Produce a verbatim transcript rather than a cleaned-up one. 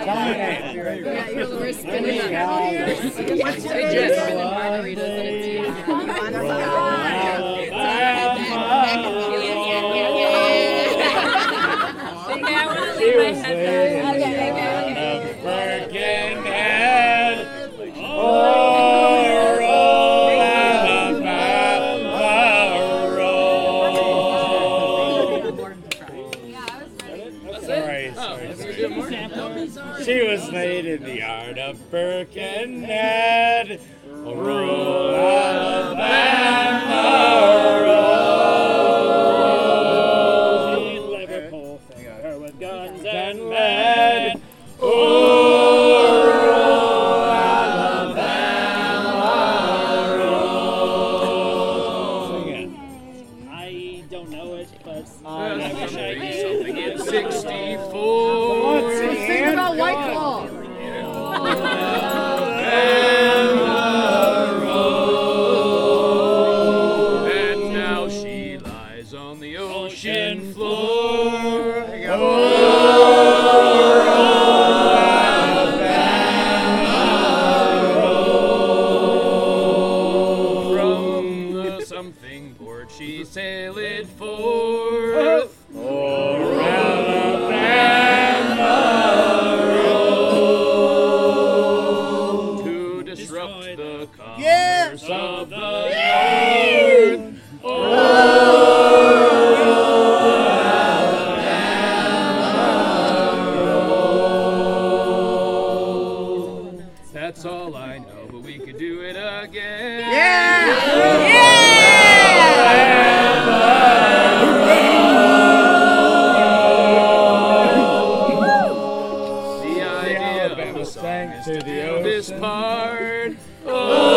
Yeah, you're we're spinning it out here. What's your just spinning margaritas and it's you. Okay, I want to leave my head back. Okay, okay, okay. Birkenhead. Oh, roll Alabama roll. Sorry, sorry, sorry. She was made in the art of Birkenhead. Roll Alabama roll. Liverpool filled her with guns and lead. Oh, roll Alabama roll. Sing it. I don't know it, but I wish I did. Something in sixty-four. What's the Sing about White Claw. And now she lies on the ocean floor. From the something board she sailed forth. Oh, Alabama roll. To disrupt the commerce Yeah. of the north. Oh, that's all I know, but we could do it again. The idea of the song is to to the do this ocean. part. Oh,